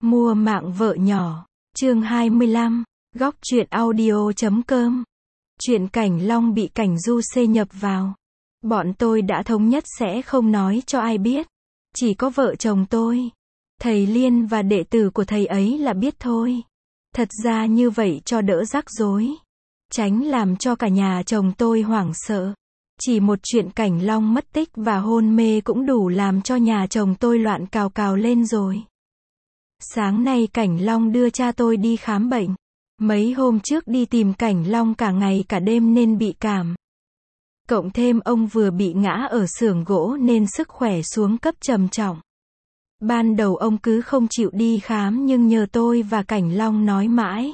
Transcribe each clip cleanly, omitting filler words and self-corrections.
Mua mạng vợ nhỏ. Chương 25. Góc truyện audio.com. Chuyện Cảnh Long bị Cảnh Du xê nhập vào. Bọn tôi đã thống nhất sẽ không nói cho ai biết. Chỉ có vợ chồng tôi, thầy Liên và đệ tử của thầy ấy là biết thôi. Thật ra như vậy cho đỡ rắc rối. Tránh làm cho cả nhà chồng tôi hoảng sợ. Chỉ một chuyện Cảnh Long mất tích và hôn mê cũng đủ làm cho nhà chồng tôi loạn cào cào lên rồi. Sáng nay Cảnh Long đưa cha tôi đi khám bệnh. Mấy hôm trước đi tìm Cảnh Long cả ngày cả đêm nên bị cảm. Cộng thêm ông vừa bị ngã ở xưởng gỗ nên sức khỏe xuống cấp trầm trọng. Ban đầu ông cứ không chịu đi khám nhưng nhờ tôi và Cảnh Long nói mãi.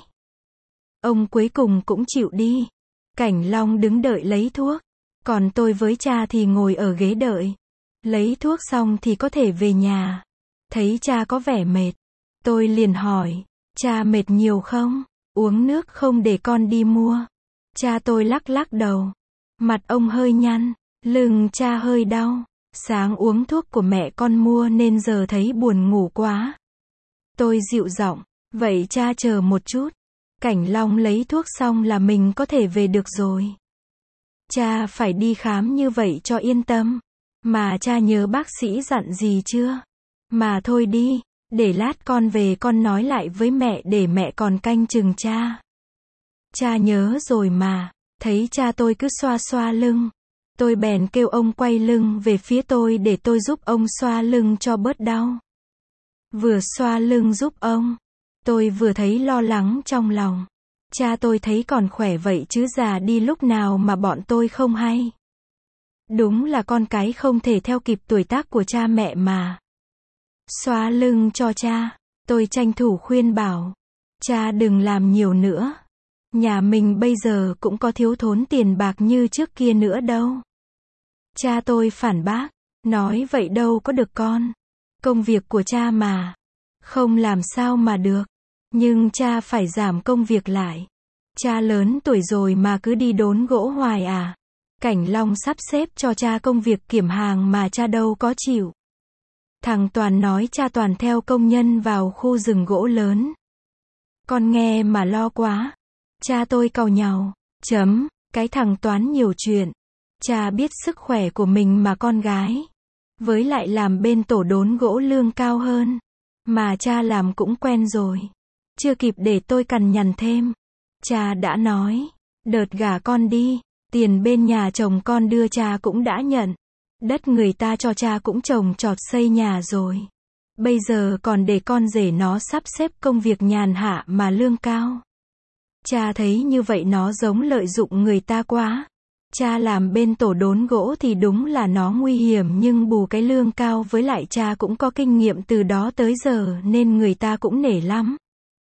Ông cuối cùng cũng chịu đi. Cảnh Long đứng đợi lấy thuốc. Còn tôi với cha thì ngồi ở ghế đợi. Lấy thuốc xong thì có thể về nhà. Thấy cha có vẻ mệt. Tôi liền hỏi, cha mệt nhiều không? Uống nước không để con đi mua? Cha tôi lắc lắc đầu. Mặt ông hơi nhăn, lưng cha hơi đau. Sáng uống thuốc của mẹ con mua nên giờ thấy buồn ngủ quá. Tôi dịu giọng, vậy cha chờ một chút. Cảnh Long lấy thuốc xong là mình có thể về được rồi. Cha phải đi khám như vậy cho yên tâm. Mà cha nhớ bác sĩ dặn gì chưa? Mà thôi đi, để lát con về con nói lại với mẹ để mẹ còn canh chừng cha. Cha nhớ rồi mà. Thấy cha tôi cứ xoa xoa lưng. Tôi bèn kêu ông quay lưng về phía tôi để tôi giúp ông xoa lưng cho bớt đau. Vừa xoa lưng giúp ông, tôi vừa thấy lo lắng trong lòng. Cha tôi thấy còn khỏe vậy chứ già đi lúc nào mà bọn tôi không hay. Đúng là con cái không thể theo kịp tuổi tác của cha mẹ mà. Xoa lưng cho cha, tôi tranh thủ khuyên bảo. Cha đừng làm nhiều nữa. Nhà mình bây giờ cũng có thiếu thốn tiền bạc như trước kia nữa đâu. Cha tôi phản bác, nói vậy đâu có được con. Công việc của cha mà. Không làm sao mà được. Nhưng cha phải giảm công việc lại. Cha lớn tuổi rồi mà cứ đi đốn gỗ hoài à. Cảnh Long sắp xếp cho cha công việc kiểm hàng mà cha đâu có chịu. Thằng Toàn nói cha Toàn theo công nhân vào khu rừng gỗ lớn. Con nghe mà lo quá. Cha tôi càu nhàu. Cái thằng Toán nhiều chuyện. Cha biết sức khỏe của mình mà con gái. Với lại làm bên tổ đốn gỗ lương cao hơn. Mà cha làm cũng quen rồi. Chưa kịp để tôi cằn nhằn thêm. Cha đã nói, đợt gả con đi, tiền bên nhà chồng con đưa cha cũng đã nhận. Đất người ta cho cha cũng trồng trọt xây nhà rồi. Bây giờ còn để con rể nó sắp xếp công việc nhàn hạ mà lương cao. Cha thấy như vậy nó giống lợi dụng người ta quá. Cha làm bên tổ đốn gỗ thì đúng là nó nguy hiểm nhưng bù cái lương cao với lại cha cũng có kinh nghiệm từ đó tới giờ nên người ta cũng nể lắm.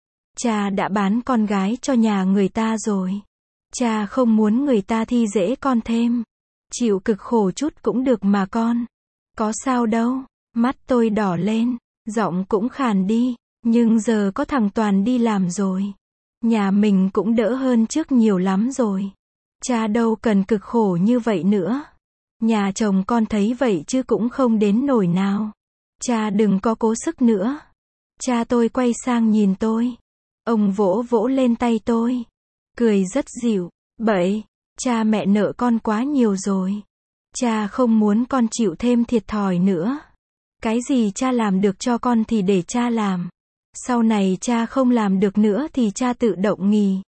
Cha đã bán con gái cho nhà người ta rồi. Cha không muốn người ta thi dễ con thêm. Chịu cực khổ chút cũng được mà con. Có sao đâu. Mắt tôi đỏ lên, giọng cũng khàn đi. Nhưng giờ có thằng Toàn đi làm rồi. Nhà mình cũng đỡ hơn trước nhiều lắm rồi. Cha đâu cần cực khổ như vậy nữa. Nhà chồng con thấy vậy chứ cũng không đến nổi nào. Cha đừng có cố sức nữa. Cha tôi quay sang nhìn tôi. Ông vỗ vỗ lên tay tôi. Cười rất dịu. Bậy, cha mẹ nợ con quá nhiều rồi. Cha không muốn con chịu thêm thiệt thòi nữa. Cái gì cha làm được cho con thì để cha làm. Sau này cha không làm được nữa thì cha tự động nghỉ.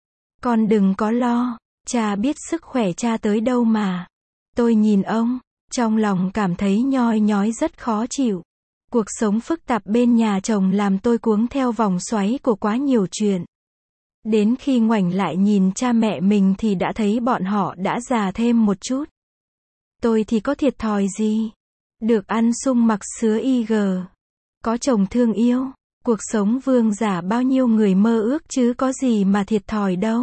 Con đừng có lo. Cha biết sức khỏe cha tới đâu mà. Tôi nhìn ông, trong lòng cảm thấy nhoi nhói rất khó chịu. Cuộc sống phức tạp bên nhà chồng làm tôi cuống theo vòng xoáy của quá nhiều chuyện. Đến khi ngoảnh lại nhìn cha mẹ mình thì đã thấy bọn họ đã già thêm một chút. Tôi thì có thiệt thòi gì? Được ăn sung mặc sứa IG. Có chồng thương yêu. Cuộc sống vương giả bao nhiêu người mơ ước chứ có gì mà thiệt thòi đâu.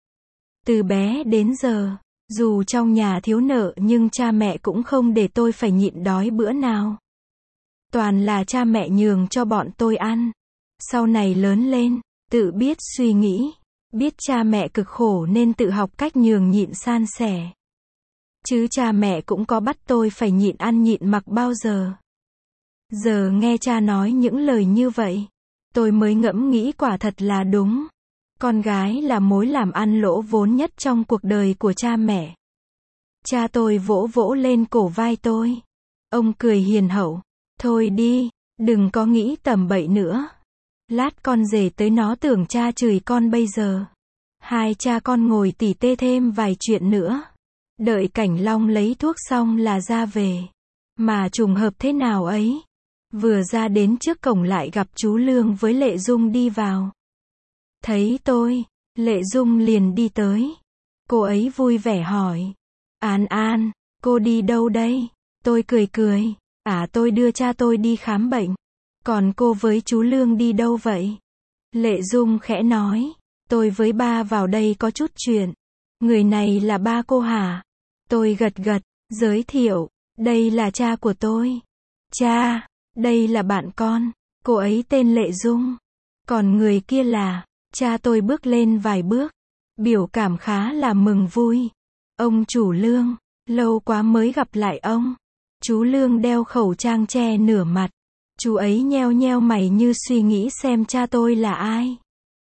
Từ bé đến giờ, dù trong nhà thiếu nợ nhưng cha mẹ cũng không để tôi phải nhịn đói bữa nào. Toàn là cha mẹ nhường cho bọn tôi ăn. Sau này lớn lên, tự biết suy nghĩ, biết cha mẹ cực khổ nên tự học cách nhường nhịn san sẻ. Chứ cha mẹ cũng có bắt tôi phải nhịn ăn nhịn mặc bao giờ. Giờ nghe cha nói những lời như vậy, Tôi mới ngẫm nghĩ quả thật là đúng. Con gái là mối làm ăn lỗ vốn nhất trong cuộc đời của cha mẹ. Cha tôi vỗ vỗ lên cổ vai tôi. Ông cười hiền hậu. Thôi đi, đừng có nghĩ tầm bậy nữa. Lát con rể tới nó tưởng cha chửi con bây giờ. Hai cha con ngồi tỉ tê thêm vài chuyện nữa. Đợi Cảnh Long lấy thuốc xong là ra về. Mà trùng hợp thế nào ấy. Vừa ra đến trước cổng lại gặp chú Lương với Lệ Dung đi vào. Thấy tôi, Lệ Dung liền đi tới. Cô ấy vui vẻ hỏi. An An, cô đi đâu đây? Tôi cười cười. Tôi đưa cha tôi đi khám bệnh. Còn cô với chú Lương đi đâu vậy? Lệ Dung khẽ nói. Tôi với ba vào đây có chút chuyện. Người này là ba cô hả? Tôi gật gật, giới thiệu. Đây là cha của tôi. Cha, đây là bạn con. Cô ấy tên Lệ Dung. Còn người kia là... Cha tôi bước lên vài bước. Biểu cảm khá là mừng vui. Ông chủ Lương, lâu quá mới gặp lại ông. Chú Lương đeo khẩu trang che nửa mặt. Chú ấy nheo nheo mày như suy nghĩ xem cha tôi là ai.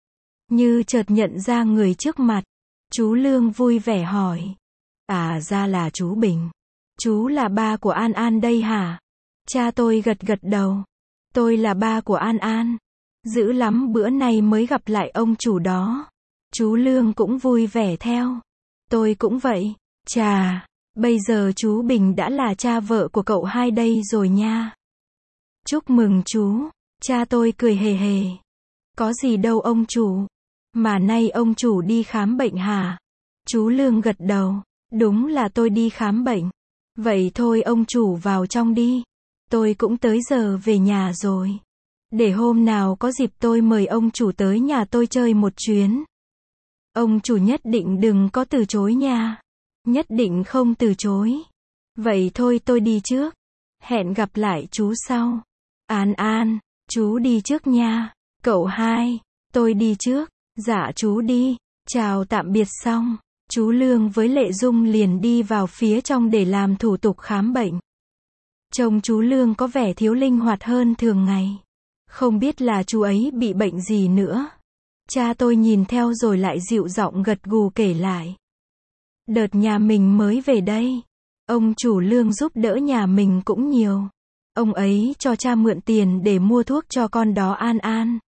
Như chợt nhận ra người trước mặt. Chú Lương vui vẻ hỏi. Ra là chú Bình. Chú là ba của An An đây hả? Cha tôi gật gật đầu. Tôi là ba của An An. Dữ lắm bữa nay mới gặp lại ông chủ đó. Chú Lương cũng vui vẻ theo. Tôi cũng vậy. Chà, bây giờ chú Bình đã là cha vợ của cậu hai đây rồi nha. Chúc mừng chú. Cha tôi cười hề hề. Có gì đâu ông chủ. Mà nay ông chủ đi khám bệnh hả? Chú Lương gật đầu. Đúng là tôi đi khám bệnh. Vậy thôi ông chủ vào trong đi. Tôi cũng tới giờ về nhà rồi. Để hôm nào có dịp tôi mời ông chủ tới nhà tôi chơi một chuyến. Ông chủ nhất định đừng có từ chối nha. Nhất định không từ chối. Vậy thôi tôi đi trước. Hẹn gặp lại chú sau. An An, chú đi trước nha. Cậu hai, tôi đi trước. Dạ chú đi. Chào tạm biệt xong. Chú Lương với Lệ Dung liền đi vào phía trong để làm thủ tục khám bệnh. Trông chú Lương có vẻ thiếu linh hoạt hơn thường ngày. Không biết là chú ấy bị bệnh gì nữa. Cha tôi nhìn theo rồi lại dịu giọng gật gù kể lại. Đợt nhà mình mới về đây. Ông chủ Lương giúp đỡ nhà mình cũng nhiều. Ông ấy cho cha mượn tiền để mua thuốc cho con đó An An.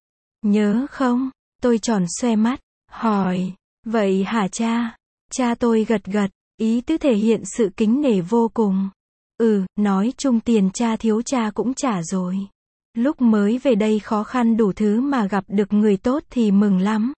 Nhớ không? Tôi tròn xoe mắt. Hỏi. Vậy hả cha? Cha tôi gật gật. Ý tứ thể hiện sự kính nể vô cùng. Nói chung tiền cha thiếu cha cũng trả rồi. Lúc mới về đây khó khăn đủ thứ mà gặp được người tốt thì mừng lắm.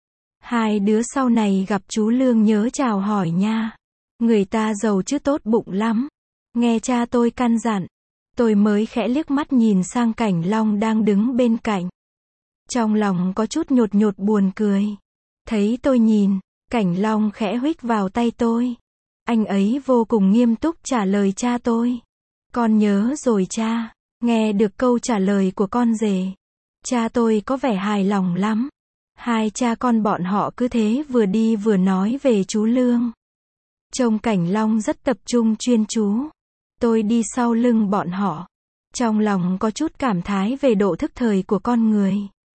Hai đứa sau này gặp chú Lương nhớ chào hỏi nha. Người ta giàu chứ tốt bụng lắm. Nghe cha tôi căn dặn. Tôi mới khẽ liếc mắt nhìn sang Cảnh Long đang đứng bên cạnh. Trong lòng có chút nhột nhột buồn cười. Thấy tôi nhìn, Cảnh Long khẽ huých vào tay tôi. Anh ấy vô cùng nghiêm túc trả lời cha tôi. Con nhớ rồi cha. Nghe được câu trả lời của con rể. Cha tôi có vẻ hài lòng lắm. Hai cha con bọn họ cứ thế vừa đi vừa nói về chú Lương. Trông Cảnh Long rất tập trung chuyên chú. Tôi đi sau lưng bọn họ. Trong lòng có chút cảm thái về độ thức thời của con người.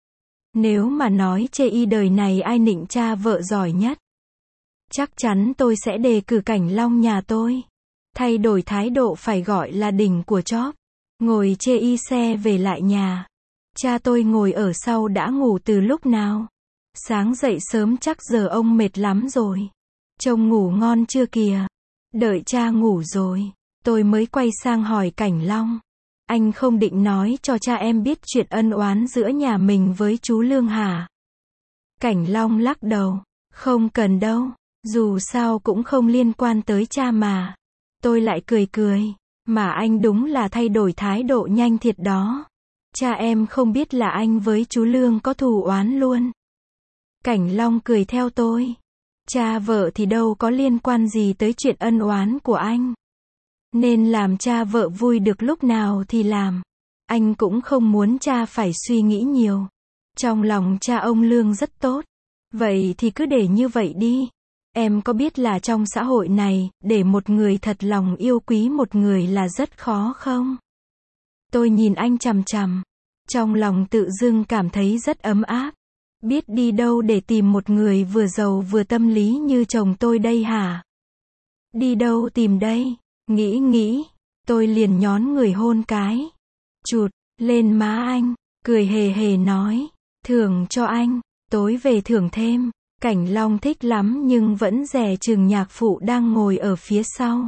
Nếu mà nói chê y đời này ai nịnh cha vợ giỏi nhất. Chắc chắn tôi sẽ đề cử Cảnh Long nhà tôi. Thay đổi thái độ phải gọi là đỉnh của chóp. Ngồi chê y xe về lại nhà. Cha tôi ngồi ở sau đã ngủ từ lúc nào. Sáng dậy sớm chắc giờ ông mệt lắm rồi. Trông ngủ ngon chưa kìa. Đợi cha ngủ rồi. Tôi mới quay sang hỏi Cảnh Long. Anh không định nói cho cha em biết chuyện ân oán giữa nhà mình với chú Lương hả? Cảnh Long lắc đầu. Không cần đâu. Dù sao cũng không liên quan tới cha mà. Tôi lại cười cười. Mà anh đúng là thay đổi thái độ nhanh thiệt đó. Cha em không biết là anh với chú Lương có thù oán luôn. Cảnh Long cười theo tôi. Cha vợ thì đâu có liên quan gì tới chuyện ân oán của anh. Nên làm cha vợ vui được lúc nào thì làm. Anh cũng không muốn cha phải suy nghĩ nhiều. Trong lòng cha ông Lương rất tốt. Vậy thì cứ để như vậy đi. Em có biết là trong xã hội này, để một người thật lòng yêu quý một người là rất khó không? Tôi nhìn anh chằm chằm. Trong lòng tự dưng cảm thấy rất ấm áp. Biết đi đâu để tìm một người vừa giàu vừa tâm lý như chồng tôi đây hả? Đi đâu tìm đây? Nghĩ, tôi liền nhón người hôn cái chụt lên má anh, cười hề hề nói, thưởng cho anh, tối về thưởng thêm. Cảnh Long thích lắm nhưng vẫn dè chừng nhạc phụ đang ngồi ở phía sau.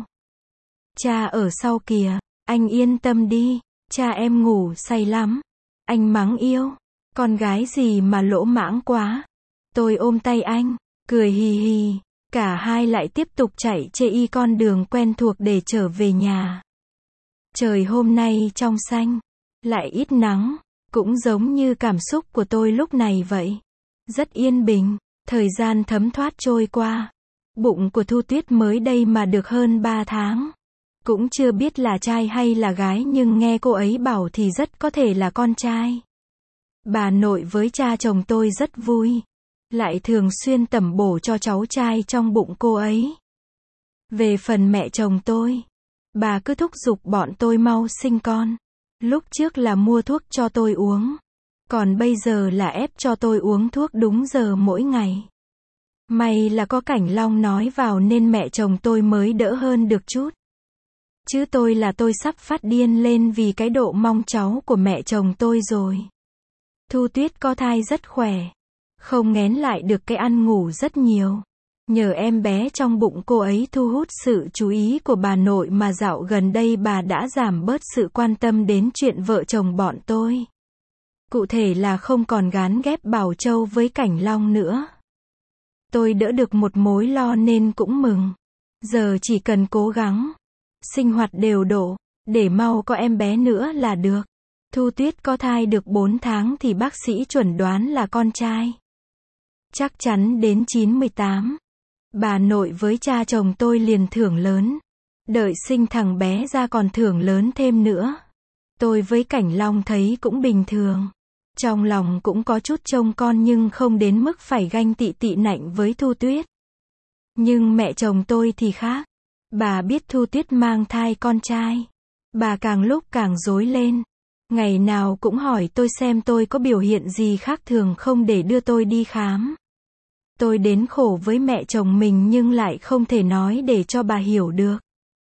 Cha ở sau kìa, anh yên tâm đi, cha em ngủ say lắm. Anh mắng yêu, con gái gì mà lỗ mãng quá. Tôi ôm tay anh, cười hì hì, cả hai lại tiếp tục chạy chê y con đường quen thuộc để trở về nhà. Trời hôm nay trong xanh, lại ít nắng, cũng giống như cảm xúc của tôi lúc này vậy. Rất yên bình, thời gian thấm thoát trôi qua. Bụng của Thu Tuyết mới đây mà được hơn 3 tháng. Cũng chưa biết là trai hay là gái nhưng nghe cô ấy bảo thì rất có thể là con trai. Bà nội với cha chồng tôi rất vui. Lại thường xuyên tẩm bổ cho cháu trai trong bụng cô ấy. Về phần mẹ chồng tôi, bà cứ thúc giục bọn tôi mau sinh con. Lúc trước là mua thuốc cho tôi uống. Còn bây giờ là ép cho tôi uống thuốc đúng giờ mỗi ngày. May là có Cảnh Long nói vào nên mẹ chồng tôi mới đỡ hơn được chút. Chứ tôi sắp phát điên lên vì cái độ mong cháu của mẹ chồng tôi rồi. Thu Tuyết có thai rất khỏe. Không nghén lại được cái ăn ngủ rất nhiều. Nhờ em bé trong bụng cô ấy thu hút sự chú ý của bà nội mà dạo gần đây bà đã giảm bớt sự quan tâm đến chuyện vợ chồng bọn tôi. Cụ thể là không còn gán ghép Bảo Châu với Cảnh Long nữa. Tôi đỡ được một mối lo nên cũng mừng. Giờ chỉ cần cố gắng sinh hoạt đều độ, để mau có em bé nữa là được. Thu Tuyết có thai được 4 tháng thì bác sĩ chuẩn đoán là con trai. Chắc chắn đến 98. Bà nội với cha chồng tôi liền thưởng lớn. Đợi sinh thằng bé ra còn thưởng lớn thêm nữa. Tôi với Cảnh Long thấy cũng bình thường. Trong lòng cũng có chút trông con nhưng không đến mức phải ganh tị nạnh với Thu Tuyết. Nhưng mẹ chồng tôi thì khác. Bà biết Thu Tuyết mang thai con trai. Bà càng lúc càng rối lên. Ngày nào cũng hỏi tôi xem tôi có biểu hiện gì khác thường không để đưa tôi đi khám. Tôi đến khổ với mẹ chồng mình nhưng lại không thể nói để cho bà hiểu được.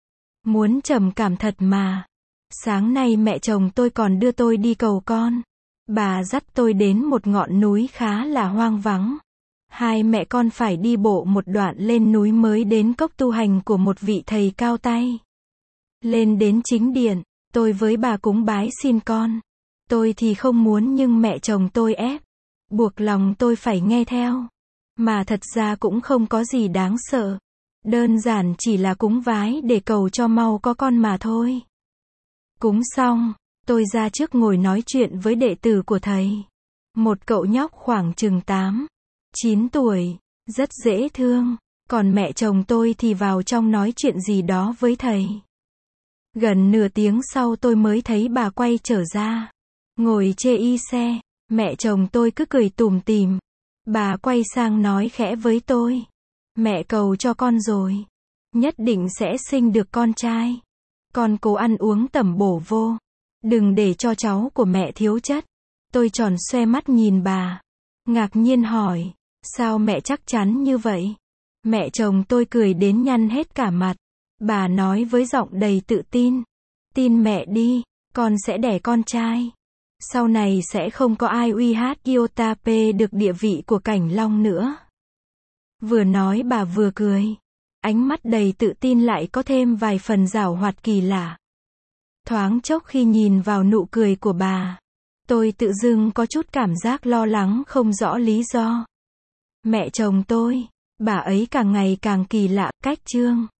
Muốn trầm cảm thật mà. Sáng nay mẹ chồng tôi còn đưa tôi đi cầu con. Bà dắt tôi đến một ngọn núi khá là hoang vắng. Hai mẹ con phải đi bộ một đoạn lên núi mới đến cốc tu hành của một vị thầy cao tay. Lên đến chính điện, tôi với bà cúng bái xin con. Tôi thì không muốn nhưng mẹ chồng tôi ép. Buộc lòng tôi phải nghe theo. Mà thật ra cũng không có gì đáng sợ. Đơn giản chỉ là cúng vái để cầu cho mau có con mà thôi. Cúng xong, tôi ra trước ngồi nói chuyện với đệ tử của thầy. Một cậu nhóc khoảng chừng 8, 9 tuổi, rất dễ thương. Còn mẹ chồng tôi thì vào trong nói chuyện gì đó với thầy. Gần nửa tiếng sau tôi mới thấy bà quay trở ra. Ngồi chê y xe, mẹ chồng tôi cứ cười tủm tỉm. Bà quay sang nói khẽ với tôi. Mẹ cầu cho con rồi. Nhất định sẽ sinh được con trai. Con cố ăn uống tẩm bổ vô. Đừng để cho cháu của mẹ thiếu chất. Tôi tròn xoe mắt nhìn bà. Ngạc nhiên hỏi. Sao mẹ chắc chắn như vậy? Mẹ chồng tôi cười đến nhăn hết cả mặt. Bà nói với giọng đầy tự tin. Tin mẹ đi, con sẽ đẻ con trai. Sau này sẽ không có ai uy hát Yotape được địa vị của Cảnh Long nữa. Vừa nói bà vừa cười. Ánh mắt đầy tự tin lại có thêm vài phần giảo hoạt kỳ lạ. Thoáng chốc khi nhìn vào nụ cười của bà, tôi tự dưng có chút cảm giác lo lắng không rõ lý do. Mẹ chồng tôi, bà ấy càng ngày càng kỳ lạ, cách trương.